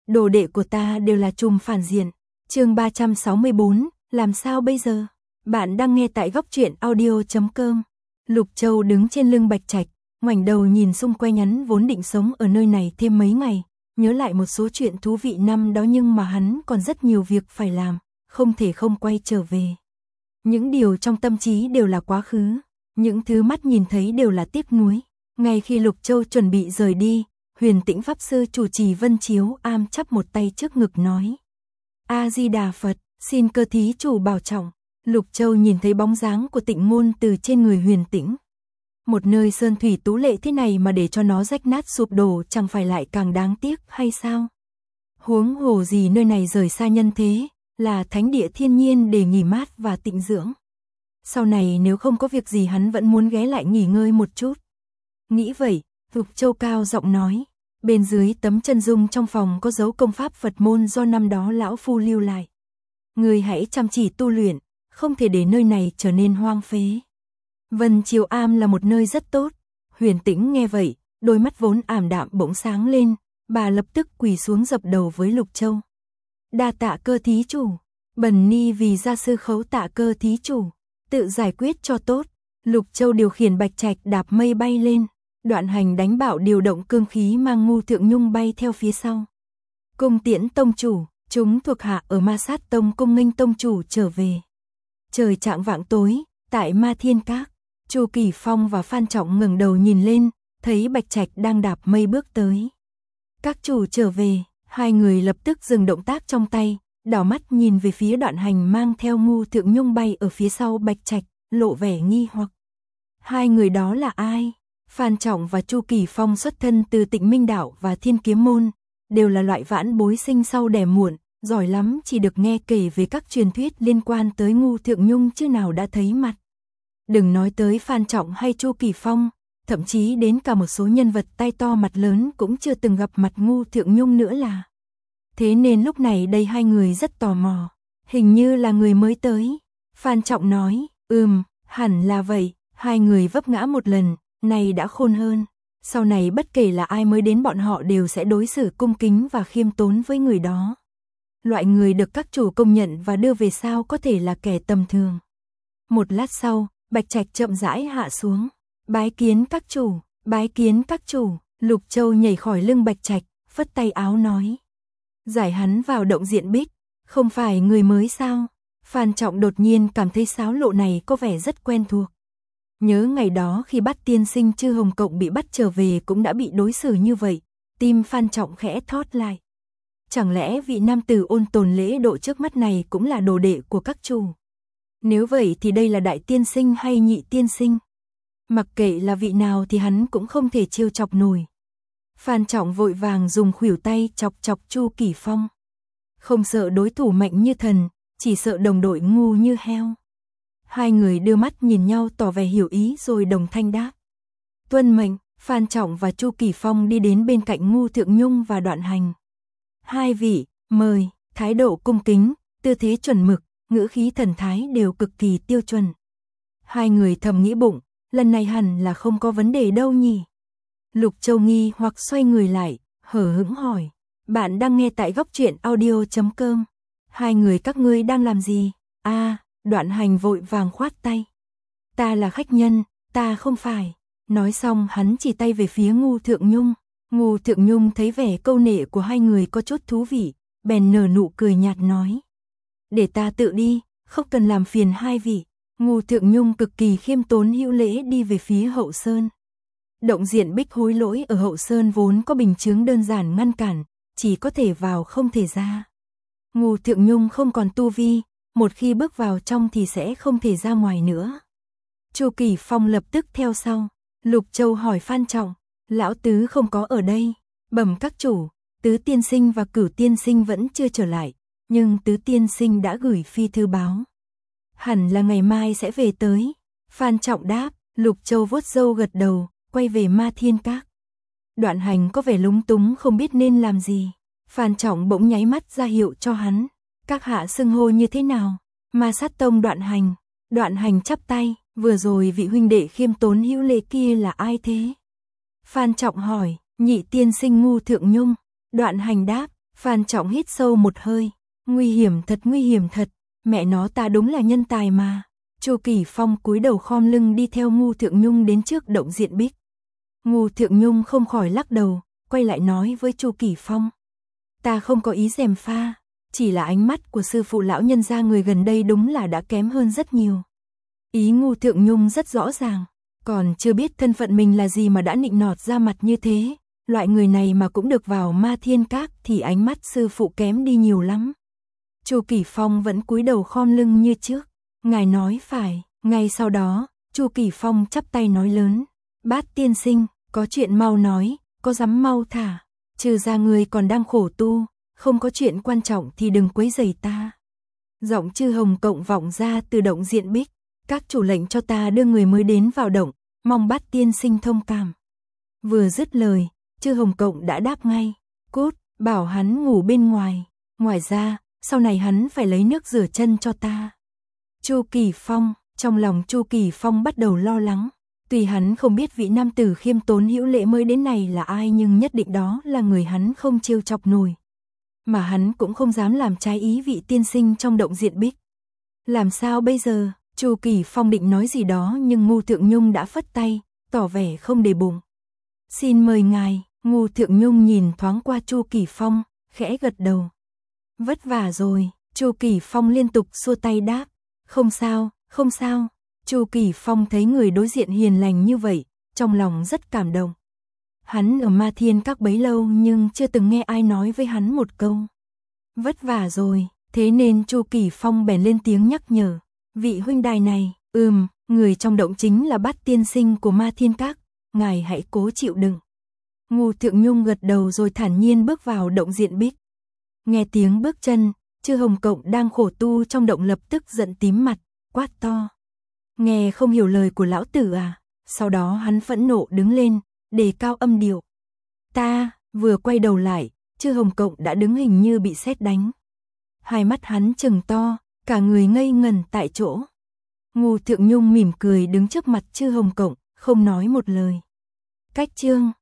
đồ đệ của ta đều là trùm phản diện. Chương 364, làm sao bây giờ? Bạn đang nghe tại góc truyện audio.com. Lục Châu đứng trên lưng Bạch Trạch, ngoảnh đầu nhìn xung quanh hắn vốn định sống ở nơi này thêm mấy ngày, nhớ lại một số chuyện thú vị năm đó nhưng mà hắn còn rất nhiều việc phải làm, không thể không quay trở về. Những điều trong tâm trí đều là quá khứ, những thứ mắt nhìn thấy đều là tiếc nuối. Ngay khi Lục Châu chuẩn bị rời đi, Huyền Tĩnh Pháp Sư chủ trì Vân Chiếu Am chắp một tay trước ngực nói: A-di-đà Phật, xin cơ thí chủ bảo trọng. Lục Châu nhìn thấy bóng dáng của Tịnh Ngôn từ trên người Huyền Tĩnh. Một nơi sơn thủy tú lệ thế này mà để cho nó rách nát sụp đổ chẳng phải lại càng đáng tiếc hay sao? Huống hồ gì nơi này rời xa nhân thế, là thánh địa thiên nhiên để nghỉ mát và tịnh dưỡng. Sau này nếu không có việc gì hắn vẫn muốn ghé lại nghỉ ngơi một chút. Nghĩ vậy, Lục Châu cao giọng nói, bên dưới tấm chân dung trong phòng có dấu công pháp Phật môn do năm đó lão phu lưu lại. Người hãy chăm chỉ tu luyện, không thể để nơi này trở nên hoang phế. Vân Chiếu Am là một nơi rất tốt. Huyền Tĩnh nghe vậy, đôi mắt vốn ảm đạm bỗng sáng lên, bà lập tức quỳ xuống dập đầu với Lục Châu. Đa tạ cơ thí chủ, bần ni vì gia sư khấu tạ cơ thí chủ, tự giải quyết cho tốt. Lục Châu điều khiển Bạch Trạch đạp mây bay lên, Đoạn Hành đánh bạo điều động cương khí mang Ngu Thượng Nhung bay theo phía sau. Cung tiễn tông chủ, chúng thuộc hạ ở Ma Sát Tông cung nghênh tông chủ trở về. Trời chạng vạng tối, tại Ma Thiên Các, Chu Kỳ Phong và Phan Trọng ngẩng đầu nhìn lên, thấy Bạch Trạch đang đạp mây bước tới. Các chủ trở về, hai người lập tức dừng động tác trong tay, đảo mắt nhìn về phía Đoạn Hành mang theo Ngu Thượng Nhung bay ở phía sau Bạch Trạch, lộ vẻ nghi hoặc. Hai người đó là ai? Phan Trọng và Chu Kỳ Phong xuất thân từ Tịnh Minh Đạo và Thiên Kiếm Môn, đều là loại vãn bối sinh sau đẻ muộn, giỏi lắm chỉ được nghe kể về các truyền thuyết liên quan tới Ngu Thượng Nhung chứ nào đã thấy mặt. Đừng nói tới Phan Trọng hay Chu Kỳ Phong, thậm chí đến cả một số nhân vật tay to mặt lớn cũng chưa từng gặp mặt Ngu Thượng Nhung nữa là. Thế nên lúc này đây hai người rất tò mò, hình như là người mới tới. Phan Trọng nói, hẳn là vậy. Hai người vấp ngã một lần, này đã khôn hơn. Sau này bất kể là ai mới đến bọn họ đều sẽ đối xử cung kính và khiêm tốn với người đó. Loại người được các chủ công nhận và đưa về sao có thể là kẻ tầm thường. Một lát sau, Bạch Trạch chậm rãi hạ xuống. Bái kiến các chủ, bái kiến các chủ. Lục Châu nhảy khỏi lưng Bạch Trạch, phất tay áo nói. Giải hắn vào động diện bích, không phải người mới sao? Phan Trọng đột nhiên cảm thấy sáo lộ này có vẻ rất quen thuộc. Nhớ ngày đó khi bắt tiên sinh Chư Hồng Cộng bị bắt trở về cũng đã bị đối xử như vậy, tim Phan Trọng khẽ thót lại. Chẳng lẽ vị nam tử ôn tồn lễ độ trước mắt này cũng là đồ đệ của các chủ? Nếu vậy thì đây là đại tiên sinh hay nhị tiên sinh? Mặc kệ là vị nào thì hắn cũng không thể trêu chọc nổi. Phan Trọng vội vàng dùng khuỷu tay chọc chọc Chu Kỳ Phong. Không sợ đối thủ mạnh như thần, chỉ sợ đồng đội ngu như heo. Hai người đưa mắt nhìn nhau tỏ vẻ hiểu ý rồi đồng thanh đáp. Tuân mệnh. Phan Trọng và Chu Kỳ Phong đi đến bên cạnh Ngu Thượng Nhung và Đoạn Hành. Hai vị, mời. Thái độ cung kính, tư thế chuẩn mực, ngữ khí thần thái đều cực kỳ tiêu chuẩn. Hai người thầm nghĩ bụng, lần này hẳn là không có vấn đề đâu nhỉ. Lục Châu nghi hoặc xoay người lại, hở hững hỏi. Bạn đang nghe tại góc truyện audio.com. Hai người các ngươi đang làm gì? Đoạn Hành vội vàng khoát tay. Ta là khách nhân, ta không phải. Nói xong hắn chỉ tay về phía Ngu Thượng Nhung. Ngu Thượng Nhung thấy vẻ câu nệ của hai người có chút thú vị, bèn nở nụ cười nhạt nói. Để ta tự đi, không cần làm phiền hai vị. Ngu Thượng Nhung cực kỳ khiêm tốn hữu lễ đi về phía Hậu Sơn. Động diện bích hối lỗi ở Hậu Sơn vốn có bình chướng đơn giản ngăn cản, chỉ có thể vào không thể ra. Ngu Thượng Nhung không còn tu vi, một khi bước vào trong thì sẽ không thể ra ngoài nữa. Chu Kỳ Phong lập tức theo sau. Lục Châu hỏi Phan Trọng, lão tứ không có ở đây. Bẩm các chủ, Tứ tiên sinh và Cửu tiên sinh vẫn chưa trở lại, nhưng Tứ tiên sinh đã gửi phi thư báo. Hẳn là ngày mai sẽ về tới. Phan Trọng đáp. Lục Châu vuốt râu gật đầu, quay về Ma Thiên Các. Đoạn Hành có vẻ lúng túng không biết nên làm gì. Phan Trọng bỗng nháy mắt ra hiệu cho hắn. Các hạ xưng hô như thế nào? Ma Sát Tông Đoạn Hành. Đoạn Hành chắp tay, vừa rồi vị huynh đệ khiêm tốn hữu lễ kia là ai thế? Phan Trọng hỏi. Nhị tiên sinh Ngu Thượng Nhung. Đoạn Hành đáp. Phan Trọng hít sâu một hơi, nguy hiểm thật, mẹ nó ta đúng là nhân tài mà. Chu Kỳ Phong cúi đầu khom lưng đi theo Ngô Thượng Nhung đến trước động diện bích. Ngô Thượng Nhung không khỏi lắc đầu, quay lại nói với Chu Kỳ Phong. Ta không có ý gièm pha, chỉ là ánh mắt của sư phụ lão nhân gia người gần đây đúng là đã kém hơn rất nhiều. Ý Ngô Thượng Nhung rất rõ ràng, còn chưa biết thân phận mình là gì mà đã nịnh nọt ra mặt như thế. Loại người này mà cũng được vào Ma Thiên Các thì ánh mắt sư phụ kém đi nhiều lắm. Chu Kỳ Phong vẫn cúi đầu khom lưng như trước. Ngài nói phải. Ngay sau đó, Chu Kỳ Phong chắp tay nói lớn. Bát tiên sinh, có chuyện mau nói, có dám mau thả. Trừ ra người còn đang khổ tu, không có chuyện quan trọng thì đừng quấy rầy ta. Giọng Chư Hồng Cộng vọng ra từ động diện bích. Các chủ lệnh cho ta đưa người mới đến vào động, mong Bát tiên sinh thông cảm. Vừa dứt lời, Chư Hồng Cộng đã đáp ngay. Cút, bảo hắn ngủ bên ngoài. Ngoài ra, sau này hắn phải lấy nước rửa chân cho ta. Chu Kỳ Phong, trong lòng Chu Kỳ Phong bắt đầu lo lắng. Tuy hắn không biết vị nam tử khiêm tốn hữu lễ mới đến này là ai, nhưng nhất định đó là người hắn không trêu chọc nổi. Mà hắn cũng không dám làm trái ý vị tiên sinh trong động diện bích. Làm sao bây giờ? Chu Kỳ Phong định nói gì đó nhưng Ngô Thượng Nhung đã phất tay, tỏ vẻ không để bụng. Xin mời ngài. Ngô Thượng Nhung nhìn thoáng qua Chu Kỳ Phong, khẽ gật đầu. Vất vả rồi. Chu Kỳ Phong liên tục xua tay đáp. Không sao, không sao. Chu Kỳ Phong thấy người đối diện hiền lành như vậy, trong lòng rất cảm động. Hắn ở Ma Thiên Các bấy lâu nhưng chưa từng nghe ai nói với hắn một câu. Vất vả rồi, thế nên Chu Kỳ Phong bèn lên tiếng nhắc nhở. Vị huynh đài này, người trong động chính là Bát tiên sinh của Ma Thiên Các, ngài hãy cố chịu đựng. Ngô Thượng Nhung gật đầu rồi thản nhiên bước vào động diện bích. Nghe tiếng bước chân, Chư Hồng Cộng đang khổ tu trong động lập tức giận tím mặt, quát to. Nghe không hiểu lời của lão tử à? Sau đó hắn phẫn nộ đứng lên, đề cao âm điệu. Ta, vừa quay đầu lại, Chư Hồng Cộng đã đứng hình như bị sét đánh. Hai mắt hắn trừng to, cả người ngây ngẩn tại chỗ. Ngô Thượng Nhung mỉm cười đứng trước mặt Chư Hồng Cộng, không nói một lời. Cách chương